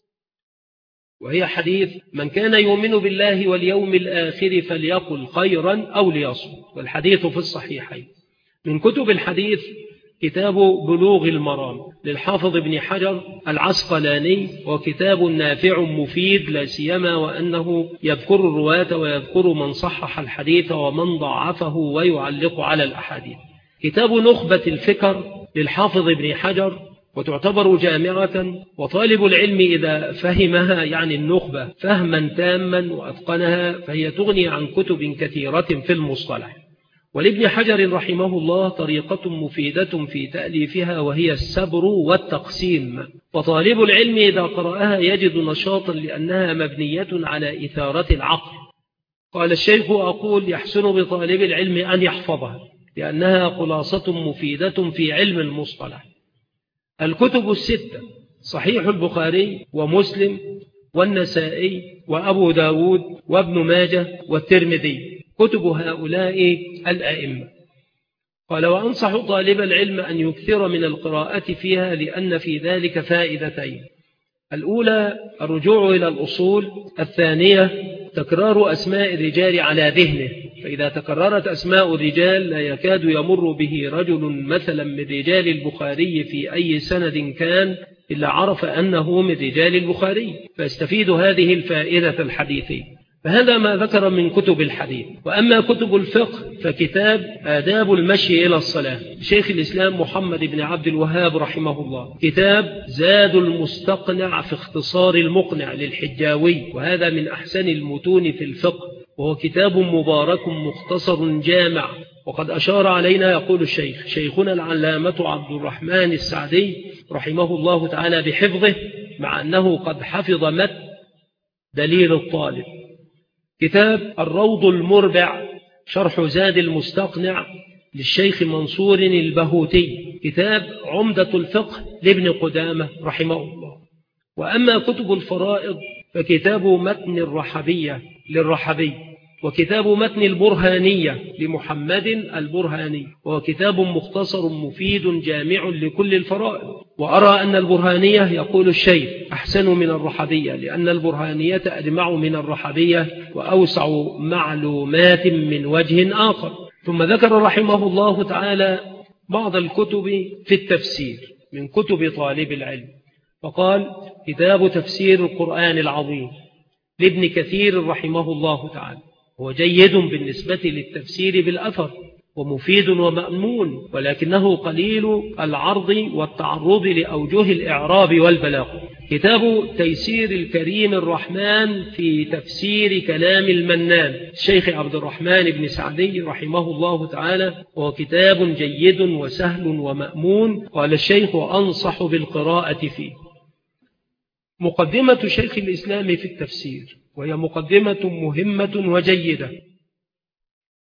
وهي حديث: من كان يؤمن بالله واليوم الآخر فليقل خيرا أو ليصمت، والحديث في الصحيحين. من كتب الحديث كتاب بلوغ المرام للحافظ ابن حجر العسقلاني، وكتاب نافع مفيد، لا سيما وأنه يذكر الرواة ويذكر من صحح الحديث ومن ضعفه ويعلق على الأحاديث. كتاب نخبة الفكر للحافظ ابن حجر، وتعتبر جامعة، وطالب العلم إذا فهمها يعني النخبة فهما تاما وأتقنها فهي تغني عن كتب كثيرة في المصطلح. ولابن حجر رحمه الله طريقة مفيدة في تأليفها، وهي السبر والتقسيم، وطالب العلم إذا قرأها يجد نشاطا لأنها مبنية على إثارة العقل. قال الشيخ: أقول يحسن بطالب العلم أن يحفظها لأنها خلاصة مفيدة في علم المصطلح. الكتب الستة: صحيح البخاري ومسلم والنسائي وأبو داود وابن ماجه والترمذي، كتب هؤلاء الأئمة. قال: وأنصح طالب العلم أن يكثر من القراءة فيها لأن في ذلك فائدتين: الأولى الرجوع إلى الأصول، الثانية تكرار أسماء الرجال على ذهنه، فإذا تكررت أسماء الرجال لا يكاد يمر به رجل مثلا من رجال البخاري في أي سند كان إلا عرف أنه من رجال البخاري، فاستفيد هذه الفائدة الحديثية. فهذا ما ذكر من كتب الحديث. وأما كتب الفقه فكتاب آداب المشي إلى الصلاة شيخ الإسلام محمد بن عبد الوهاب رحمه الله، كتاب زاد المستقنع في اختصار المقنع للحجاوي، وهذا من أحسن المتون في الفقه، وهو كتاب مبارك مختصر جامع. وقد أشار علينا يقول الشيخ شيخنا العلامة عبد الرحمن السعدي رحمه الله تعالى بحفظه، مع أنه قد حفظ متن دليل الطالب. كتاب الروض المربع شرح زاد المستقنع للشيخ منصور البهوتي، كتاب عمدة الفقه لابن قدامة رحمه الله. وأما كتب الفرائض فكتاب متن الرحبية للرحبي، وكتاب متن البرهانية لمحمد البرهاني، وهو كتاب مختصر مفيد جامع لكل الفرائض. وأرى أن البرهانية يقول الشيخ أحسن من الرحبية، لأن البرهانية أجمع من الرحبية وأوسع معلومات من وجه آخر. ثم ذكر رحمه الله تعالى بعض الكتب في التفسير من كتب طالب العلم، فقال: كتاب تفسير القرآن العظيم لابن كثير رحمه الله تعالى، هو جيد بالنسبة للتفسير بالأثر ومفيد ومأمون، ولكنه قليل العرض والتعرض لأوجه الإعراب والبلاغة. كتاب تيسير الكريم الرحمن في تفسير كلام المنان الشيخ عبد الرحمن بن سعدي رحمه الله تعالى، وهو كتاب جيد وسهل ومأمون. قال الشيخ: أنصح بالقراءة فيه. مقدمة شيخ الإسلام في التفسير، وهي مقدمة مهمة وجيدة،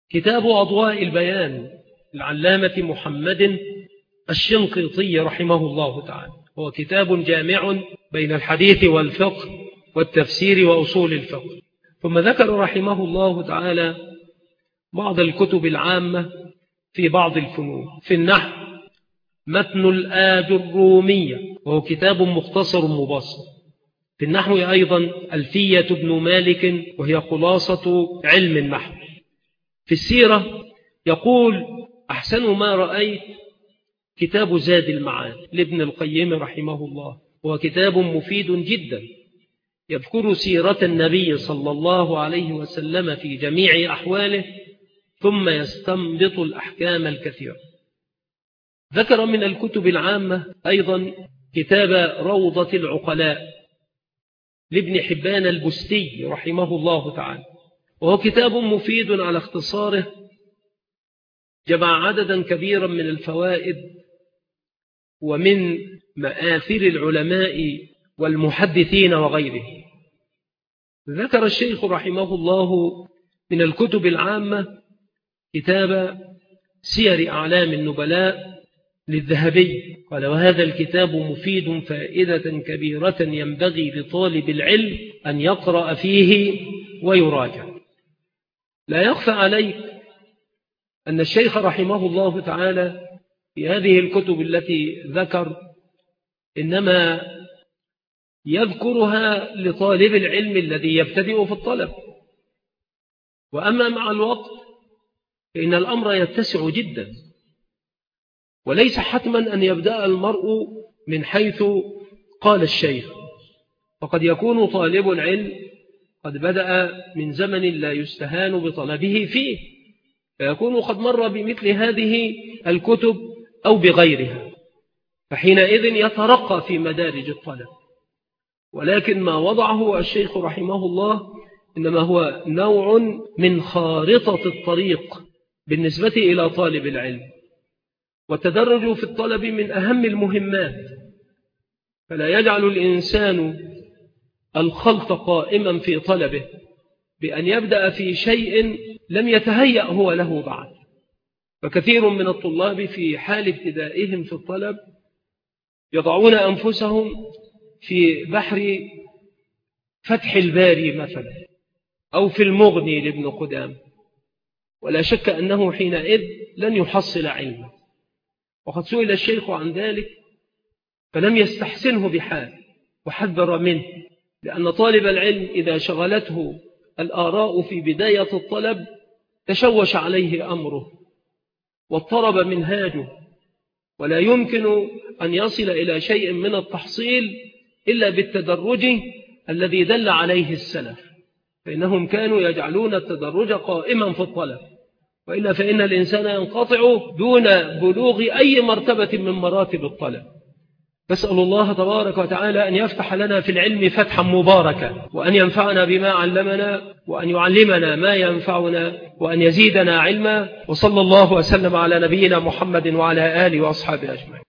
كتاب أضواء البيان العلامة محمد الشنقيطي رحمه الله تعالى، هو كتاب جامع بين الحديث والفقه والتفسير وأصول الفقه. ثم ذكر رحمه الله تعالى بعض الكتب العامة في بعض الفنون. في النحو متن الآج الرومية، وهو كتاب مختصر مبسط. في النحو أيضا ألفية ابن مالك، وهي خلاصة علم النحو. في السيرة يقول أحسن ما رأيت كتاب زاد المعاد لابن القيم رحمه الله، وهو كتاب مفيد جدا يذكر سيرة النبي صلى الله عليه وسلم في جميع أحواله، ثم يستنبط الأحكام الكثيرة. ذكر من الكتب العامة أيضا كتاب روضة العقلاء لابن حبان البستي رحمه الله تعالى، وهو كتاب مفيد على اختصاره، جمع عددا كبيرا من الفوائد ومن مآثر العلماء والمحدثين وغيره. ذكر الشيخ رحمه الله من الكتب العامة كتاب سير أعلام النبلاء للذهبي، قال وهذا الكتاب مفيد فائدة كبيرة ينبغي لطالب العلم أن يقرأ فيه ويراجع. لا يخفى عليك أن الشيخ رحمه الله تعالى في هذه الكتب التي ذكر إنما يذكرها لطالب العلم الذي يبتدئ في الطلب، وأما مع الوقت فإن الأمر يتسع جدا، وليس حتما أن يبدأ المرء من حيث قال الشيخ، فقد يكون طالب العلم قد بدأ من زمن لا يستهان بطلبه فيه، فيكون قد مر بمثل هذه الكتب أو بغيرها، فحينئذ يترقى في مدارج الطلب. ولكن ما وضعه الشيخ رحمه الله إنما هو نوع من خارطة الطريق بالنسبة إلى طالب العلم، والتدرج في الطلب من أهم المهمات، فلا يجعل الإنسان الخلط قائما في طلبه بأن يبدأ في شيء لم يتهيأ هو له بعد. فكثير من الطلاب في حال ابتدائهم في الطلب يضعون أنفسهم في بحر فتح الباري مثلا، أو في المغني لابن قدام، ولا شك أنه حينئذ لن يحصل علما. وقد سئل الشيخ عن ذلك فلم يستحسنه بحال، وحذر منه، لأن طالب العلم إذا شغلته الآراء في بداية الطلب تشوش عليه أمره واضطرب منهاجه، ولا يمكن أن يصل إلى شيء من التحصيل إلا بالتدرج الذي دل عليه السلف، فإنهم كانوا يجعلون التدرج قائما في الطلب، وإلا فإن الإنسان ينقطع دون بلوغ أي مرتبة من مراتب الطلب. نسأل الله تبارك وتعالى أن يفتح لنا في العلم فتحا مباركا، وأن ينفعنا بما علمنا، وأن يعلمنا ما ينفعنا، وأن يزيدنا علما. وصلى الله وسلم على نبينا محمد وعلى آله وأصحابه أجمعين.